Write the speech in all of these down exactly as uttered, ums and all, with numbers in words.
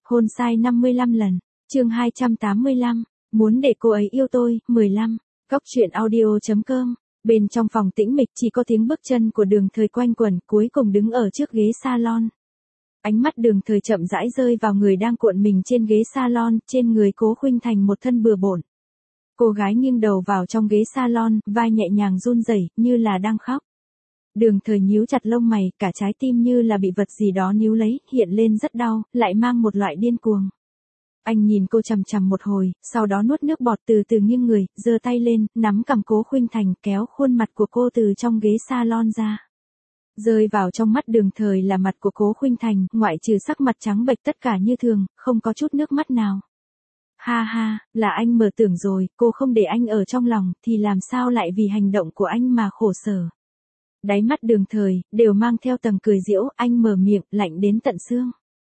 Hôn sai năm mươi lăm lần. Chương hai trăm tám mươi lăm. Muốn để cô ấy yêu tôi. mười lăm. Góc truyện audio chấm com. Bên trong phòng tĩnh mịch chỉ có tiếng bước chân của Đường Thời quanh quẩn, cuối cùng đứng ở trước ghế salon. Ánh mắt Đường Thời chậm rãi rơi vào người đang cuộn mình trên ghế salon, trên người Cố Khuynh Thành một thân bừa bộn. Cô gái nghiêng đầu vào trong ghế salon, vai nhẹ nhàng run rẩy, như là đang khóc. Đường Thời nhíu chặt lông mày, cả trái tim như là bị vật gì đó níu lấy, hiện lên rất đau, lại mang một loại điên cuồng. Anh nhìn cô chằm chằm một hồi, sau đó nuốt nước bọt, từ từ nghiêng người, giơ tay lên, nắm cằm Cố Khuynh Thành, kéo khuôn mặt của cô từ trong ghế salon ra. Rơi vào trong mắt Đường Thời là mặt của Cố Khuynh Thành, ngoại trừ sắc mặt trắng bệch tất cả như thường, không có chút nước mắt nào. Ha ha, là anh mơ tưởng rồi, cô không để anh ở trong lòng, thì làm sao lại vì hành động của anh mà khổ sở. Đáy mắt Đường Thời, đều mang theo tầng cười giễu, anh mở miệng, lạnh đến tận xương.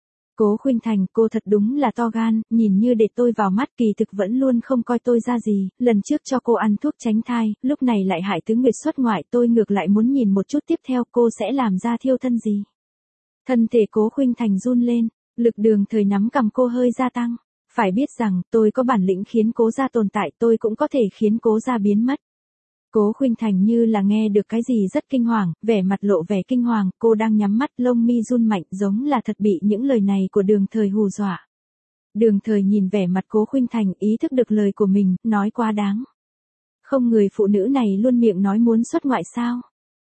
Cố Khuynh Thành, cô thật đúng là to gan, nhìn như để tôi vào mắt, kỳ thực vẫn luôn không coi tôi ra gì, lần trước cho cô ăn thuốc tránh thai, lúc này lại hại tứ nguyệt xuất ngoại, tôi ngược lại muốn nhìn một chút tiếp theo cô sẽ làm ra thiêu thân gì. Thân thể Cố Khuynh Thành run lên, lực Đường Thời nắm cầm cô hơi gia tăng. Phải biết rằng, tôi có bản lĩnh khiến Cố gia tồn tại, tôi cũng có thể khiến Cố gia biến mất. Cố Khuynh Thành như là nghe được cái gì rất kinh hoàng, vẻ mặt lộ vẻ kinh hoàng, cô đang nhắm mắt, lông mi run mạnh, giống là thật bị những lời này của Đường Thời hù dọa. Đường Thời nhìn vẻ mặt Cố Khuynh Thành, ý thức được lời của mình, nói quá đáng. Không, người phụ nữ này luôn miệng nói muốn xuất ngoại sao?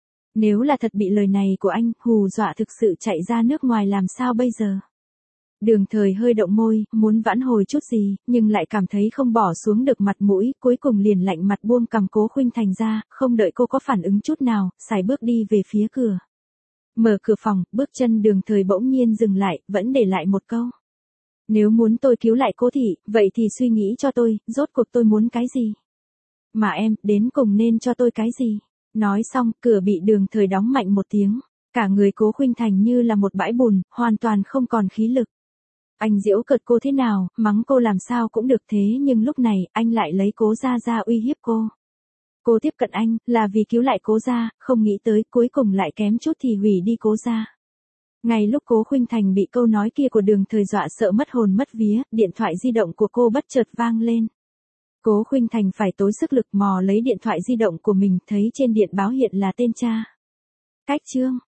Nếu là thật bị lời này của anh hù dọa thực sự chạy ra nước ngoài làm sao bây giờ? Đường Thời hơi động môi, muốn vãn hồi chút gì, nhưng lại cảm thấy không bỏ xuống được mặt mũi, cuối cùng liền lạnh mặt buông cằm Cố Khuynh Thành ra, không đợi cô có phản ứng chút nào, sải bước đi về phía cửa. Mở cửa phòng, bước chân Đường Thời bỗng nhiên dừng lại, vẫn để lại một câu. Nếu muốn tôi cứu lại Cố thị, vậy thì suy nghĩ cho tôi, rốt cuộc tôi muốn cái gì? Mà em, đến cùng nên cho tôi cái gì? Nói xong, cửa bị Đường Thời đóng mạnh một tiếng. Cả người Cố Khuynh Thành như là một bãi bùn, hoàn toàn không còn khí lực. Anh giễu cợt cô thế nào, mắng cô làm sao cũng được, thế nhưng lúc này, anh lại lấy Cố gia ra uy hiếp cô. Cô tiếp cận anh, là vì cứu lại Cố gia, không nghĩ tới, cuối cùng lại kém chút thì hủy đi Cố gia. Ngay lúc Cố Khuynh Thành bị câu nói kia của Đường Thời dọa sợ mất hồn mất vía, điện thoại di động của cô bất chợt vang lên. Cố Khuynh Thành phải tốn sức lực mò lấy điện thoại di động của mình, thấy trên điện báo hiện là tên cha. Cách chương.